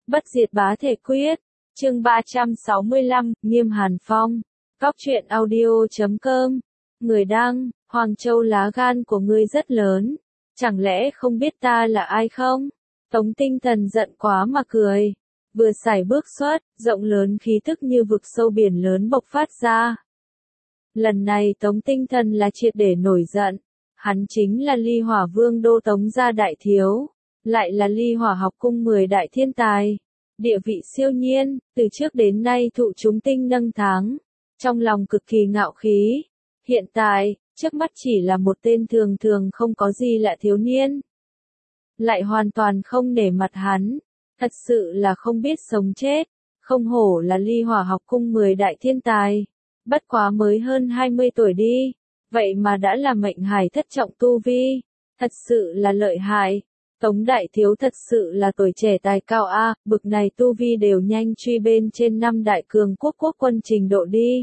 Bất diệt bá thể quyết. Chương 365, Nghiêm Hàn Phong. Góc truyện audio.com. Người đăng, Hoàng Châu lá gan của ngươi rất lớn. Chẳng lẽ không biết ta là ai không? Tống Tinh Thần giận quá mà cười. Vừa sải bước xuất, rộng lớn khí tức như vực sâu biển lớn bộc phát ra. Lần này Tống Tinh Thần là triệt để nổi giận. Hắn chính là Ly Hỏa Vương đô Tống gia đại thiếu. Lại là Ly Hỏa học cung 10 đại thiên tài. Địa vị siêu nhiên, từ trước đến nay thụ chúng tinh nâng tháng. Trong lòng cực kỳ ngạo khí. Hiện tại, trước mắt chỉ là một tên thường thường không có gì lạ thiếu niên. Lại hoàn toàn không nể mặt hắn. Thật sự là không biết sống chết. Không hổ là Ly Hỏa học cung 10 đại thiên tài. Bất quá mới hơn 20 tuổi đi. Vậy mà đã là mệnh hải thất trọng tu vi. Thật sự là lợi hại. Tống đại thiếu thật sự là tuổi trẻ tài cao a, bực này tu vi đều nhanh truy bên trên 5 đại cường quốc quân trình độ đi.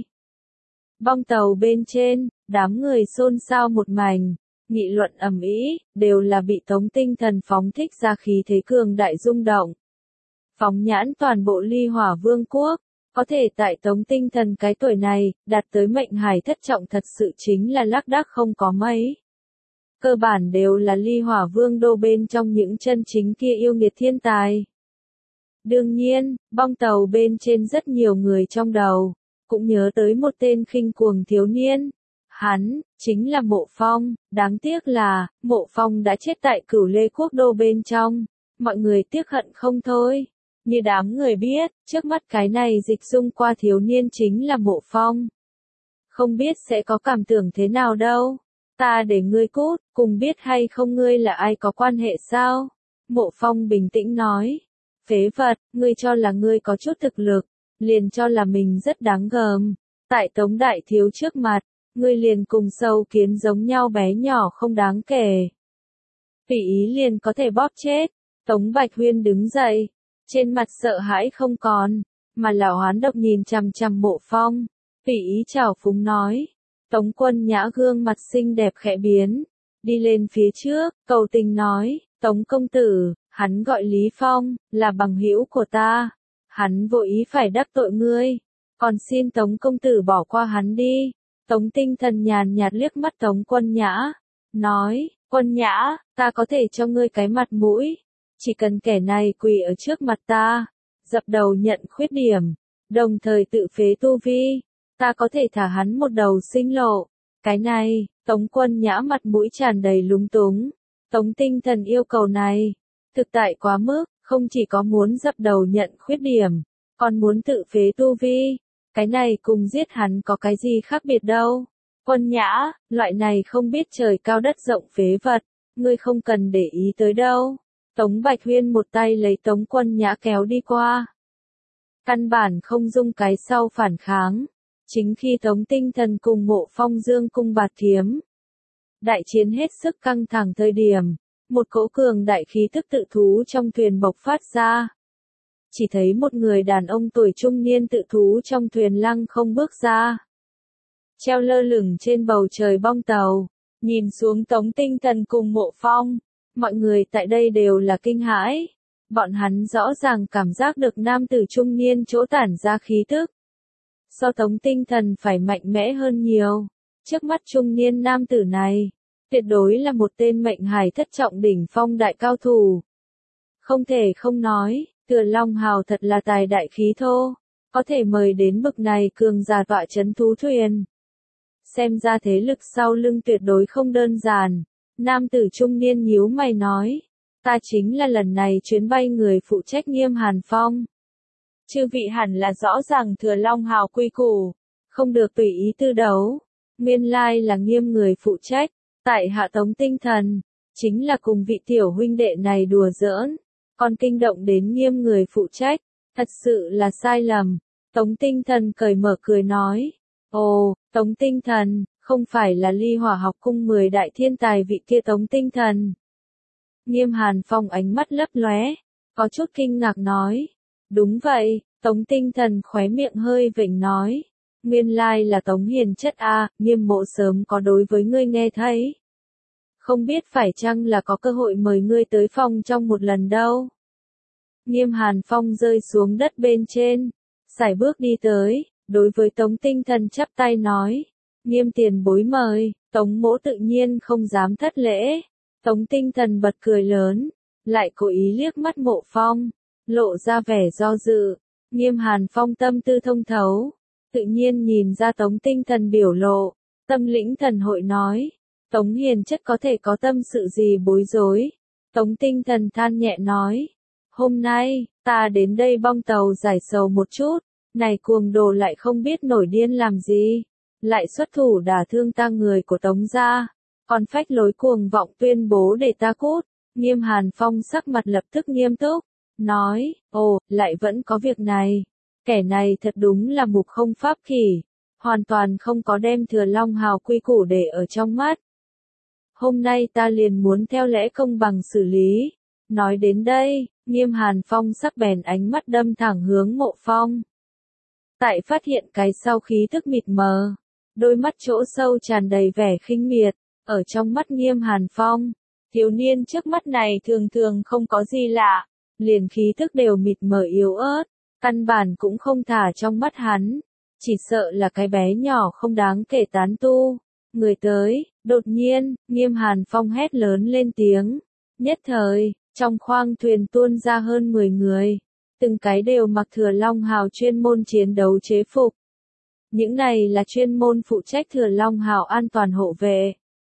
Bong tàu bên trên, đám người xôn xao một mảnh, nghị luận ầm ĩ, đều là bị Tống Tinh Thần phóng thích ra khí thế cường đại rung động. Phóng nhãn toàn bộ Ly Hỏa Vương quốc, có thể tại Tống Tinh Thần cái tuổi này, đạt tới mệnh hải thất trọng thật sự chính là lác đác không có mấy. Cơ bản đều là Ly Hỏa Vương đô bên trong những chân chính kia yêu nghiệt thiên tài. Đương nhiên, bong tàu bên trên rất nhiều người trong đầu, cũng nhớ tới một tên khinh cuồng thiếu niên. Hắn, chính là Mộ Phong, đáng tiếc là, Mộ Phong đã chết tại Cửu Lê Quốc đô bên trong. Mọi người tiếc hận không thôi. Như đám người biết, trước mắt cái này dịch dung qua thiếu niên chính là Mộ Phong. Không biết sẽ có cảm tưởng thế nào đâu. Ta để ngươi cút, cùng biết hay không ngươi là ai có quan hệ sao? Mộ Phong bình tĩnh nói. Phế vật, ngươi cho là ngươi có chút thực lực, liền cho là mình rất đáng gờm. Tại Tống đại thiếu trước mặt, ngươi liền cùng sâu kiến giống nhau bé nhỏ không đáng kể. Tùy ý liền có thể bóp chết. Tống Bạch Huyên đứng dậy, trên mặt sợ hãi không còn, mà lão hoán độc nhìn chằm chằm Mộ Phong, tùy ý trào phúng nói. Tống Quân Nhã gương mặt xinh đẹp khẽ biến, đi lên phía trước, cầu tình nói, Tống công tử, hắn gọi Lý Phong, là bằng hữu của ta, hắn vô ý phải đắc tội ngươi, còn xin Tống công tử bỏ qua hắn đi. Tống Tinh Thần nhàn nhạt liếc mắt Tống Quân Nhã, nói, Quân Nhã, ta có thể cho ngươi cái mặt mũi, chỉ cần kẻ này quỳ ở trước mặt ta, dập đầu nhận khuyết điểm, đồng thời tự phế tu vi. Ta có thể thả hắn một đầu sinh lộ. Cái này, Tống Quân Nhã mặt mũi tràn đầy lúng túng. Tống Tinh Thần yêu cầu này, thực tại quá mức, không chỉ có muốn dập đầu nhận khuyết điểm, còn muốn tự phế tu vi. Cái này cùng giết hắn có cái gì khác biệt đâu. Quân Nhã, loại này không biết trời cao đất rộng phế vật, ngươi không cần để ý tới đâu. Tống Bạch Huyên một tay lấy Tống Quân Nhã kéo đi qua. Căn bản không dung cái sau phản kháng. Chính khi Tống Tinh Thần cùng Mộ Phong dương cung bạt kiếm, đại chiến hết sức căng thẳng thời điểm, một cỗ cường đại khí tức tự thú trong thuyền bộc phát ra. Chỉ thấy một người đàn ông tuổi trung niên tự thú trong thuyền lăng không bước ra. Treo lơ lửng trên bầu trời bong tàu, nhìn xuống Tống Tinh Thần cùng Mộ Phong, mọi người tại đây đều là kinh hãi. Bọn hắn rõ ràng cảm giác được nam tử trung niên chỗ tản ra khí tức. So Tống Tinh Thần phải mạnh mẽ hơn nhiều. Trước mắt trung niên nam tử này, tuyệt đối là một tên mệnh hải thất trọng đỉnh phong đại cao thủ. Không thể không nói, Thừa Long Hào thật là tài đại khí thô, có thể mời đến bực này cường giả tọa chấn thú thuyền. Xem ra thế lực sau lưng tuyệt đối không đơn giản. Nam tử trung niên nhíu mày nói, ta chính là lần này chuyến bay người phụ trách Nghiêm Hàn Phong. Chư vị hẳn là rõ ràng Thừa Long Hào quy củ, không được tùy ý tư đấu. Nguyên lai là Nghiêm người phụ trách, tại hạ Tống Tinh Thần, chính là cùng vị tiểu huynh đệ này đùa giỡn, còn kinh động đến Nghiêm người phụ trách, thật sự là sai lầm. Tống Tinh Thần cởi mở cười nói, ồ, Tống Tinh Thần, không phải là Ly Hỏa học cung 10 đại thiên tài vị kia Tống Tinh Thần. Nghiêm Hàn Phong ánh mắt lấp lóe, có chút kinh ngạc nói. Đúng vậy, Tống Tinh Thần khóe miệng hơi vểnh nói. Nguyên lai là Tống hiền chất a, Nghiêm mộ sớm có đối với ngươi nghe thấy. Không biết phải chăng là có cơ hội mời ngươi tới phòng trong một lần đâu. Nghiêm Hàn Phong rơi xuống đất bên trên, sải bước đi tới, đối với Tống Tinh Thần chắp tay nói, Nghiêm tiền bối mời. Tống mỗ tự nhiên không dám thất lễ. Tống Tinh Thần bật cười lớn, lại cố ý liếc mắt Mộ Phong, lộ ra vẻ do dự. Nghiêm Hàn Phong tâm tư thông thấu, tự nhiên nhìn ra Tống Tinh Thần biểu lộ, tâm lĩnh thần hội nói, Tống hiền chất có thể có tâm sự gì bối rối. Tống Tinh Thần than nhẹ nói, hôm nay, ta đến đây bong tàu giải sầu một chút, này cuồng đồ lại không biết nổi điên làm gì, lại xuất thủ đả thương ta người của Tống gia, còn phách lối cuồng vọng tuyên bố để ta cút. Nghiêm Hàn Phong sắc mặt lập tức nghiêm túc, nói, ồ, lại vẫn có việc này, kẻ này thật đúng là mục không pháp kỷ, hoàn toàn không có đem Thừa Long Hào quy củ để ở trong mắt. Hôm nay ta liền muốn theo lẽ công bằng xử lý. Nói đến đây, Nghiêm Hàn Phong sắc bén ánh mắt đâm thẳng hướng Mộ Phong. Tại phát hiện cái sau khí thức mịt mờ, đôi mắt chỗ sâu tràn đầy vẻ khinh miệt, ở trong mắt Nghiêm Hàn Phong, thiếu niên trước mắt này thường thường không có gì lạ, liền khí thức đều mịt mờ yếu ớt, căn bản cũng không thả trong mắt hắn, chỉ sợ là cái bé nhỏ không đáng kể tán tu. Người tới, đột nhiên, Nghiêm Hàn Phong hét lớn lên tiếng, nhất thời, trong khoang thuyền tuôn ra hơn 10 người, từng cái đều mặc Thừa Long Hào chuyên môn chiến đấu chế phục. Những này là chuyên môn phụ trách Thừa Long Hào an toàn hộ vệ.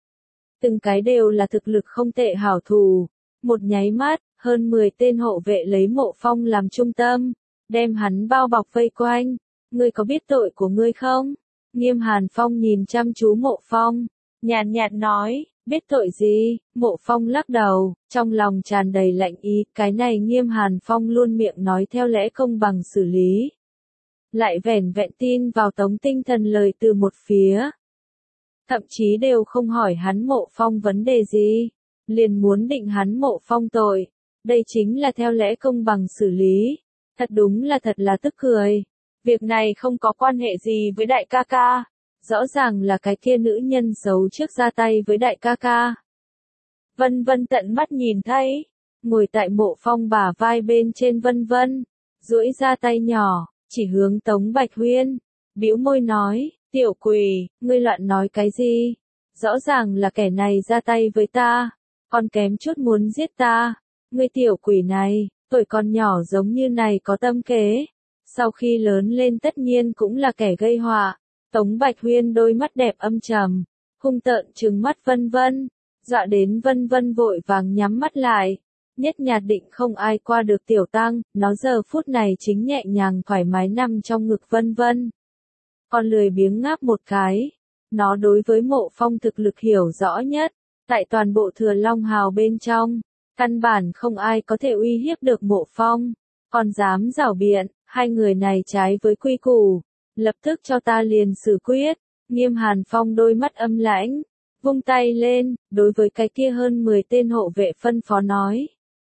Từng cái đều là thực lực không tệ hảo thủ. Một nháy mắt, hơn 10 tên hộ vệ lấy Mộ Phong làm trung tâm, đem hắn bao bọc vây quanh. Ngươi có biết tội của ngươi không? Nghiêm Hàn Phong nhìn chăm chú Mộ Phong, nhàn nhạt nói, biết tội gì? Mộ Phong lắc đầu, trong lòng tràn đầy lạnh ý, cái này Nghiêm Hàn Phong luôn miệng nói theo lẽ công bằng xử lý. Lại vẻn vẹn tin vào Tống Tinh Thần lời từ một phía. Thậm chí đều không hỏi hắn Mộ Phong vấn đề gì, liền muốn định hắn Mộ Phong tội. Đây chính là theo lẽ công bằng xử lý. Thật đúng là thật là tức cười. Việc này không có quan hệ gì với đại ca ca. Rõ ràng là cái kia nữ nhân xấu trước ra tay với đại ca ca. Vân Vân tận mắt nhìn thấy, ngồi tại Mộ Phong bả vai bên trên Vân Vân, duỗi ra tay nhỏ, chỉ hướng Tống Bạch Huyên, bĩu môi nói, tiểu quỷ, ngươi loạn nói cái gì? Rõ ràng là kẻ này ra tay với ta, còn kém chút muốn giết ta. Ngươi tiểu quỷ này, tuổi còn nhỏ giống như này có tâm kế, sau khi lớn lên tất nhiên cũng là kẻ gây họa. Tống Bạch Huyên đôi mắt đẹp âm trầm, hung tợn trừng mắt Vân Vân, dọa đến Vân Vân vội vàng nhắm mắt lại. Nhất nhạt định không ai qua được tiểu tăng, nó giờ phút này chính nhẹ nhàng thoải mái nằm trong ngực Vân Vân. Còn lười biếng ngáp một cái, nó đối với Mộ Phong thực lực hiểu rõ nhất, tại toàn bộ Thừa Long Hào bên trong, căn bản không ai có thể uy hiếp được Mộ Phong, còn dám giảo biện, hai người này trái với quy củ. Lập tức cho ta liền xử quyết. Nghiêm Hàn Phong đôi mắt âm lãnh, vung tay lên, đối với cái kia hơn 10 tên hộ vệ phân phó nói.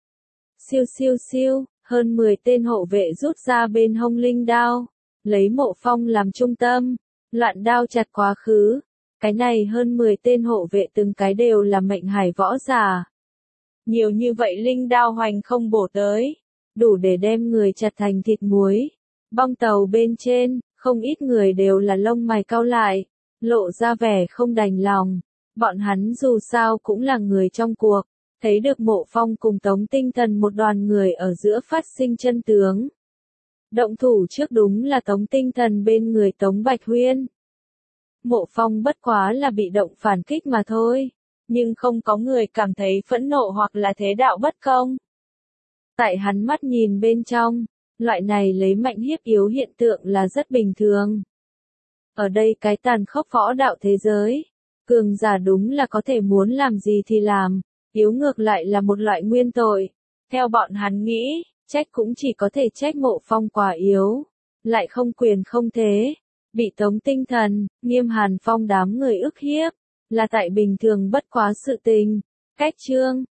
Siêu siêu siêu, hơn 10 tên hộ vệ rút ra bên hông linh đao, lấy Mộ Phong làm trung tâm, loạn đao chặt quá khứ. Cái này hơn 10 tên hộ vệ từng cái đều là mệnh hải võ giả. Nhiều như vậy linh đao hoành không bổ tới, đủ để đem người chặt thành thịt muối. Bong tàu bên trên, không ít người đều là lông mày cau lại, lộ ra vẻ không đành lòng. Bọn hắn dù sao cũng là người trong cuộc, thấy được Mộ Phong cùng Tống Tinh Thần một đoàn người ở giữa phát sinh chân tướng. Động thủ trước đúng là Tống Tinh Thần bên người Tống Bạch Huyên. Mộ Phong bất quá là bị động phản kích mà thôi, nhưng không có người cảm thấy phẫn nộ hoặc là thế đạo bất công. Tại hắn mắt nhìn bên trong, loại này lấy mạnh hiếp yếu hiện tượng là rất bình thường. Ở đây cái tàn khốc võ đạo thế giới, cường giả đúng là có thể muốn làm gì thì làm, yếu ngược lại là một loại nguyên tội. Theo bọn hắn nghĩ, trách cũng chỉ có thể trách Mộ Phong quá yếu, lại không quyền không thế, bị Tống Tinh Thần, Nghiêm Hàn Phong đám người ức hiếp, là tại bình thường bất quá sự tình. Cách chương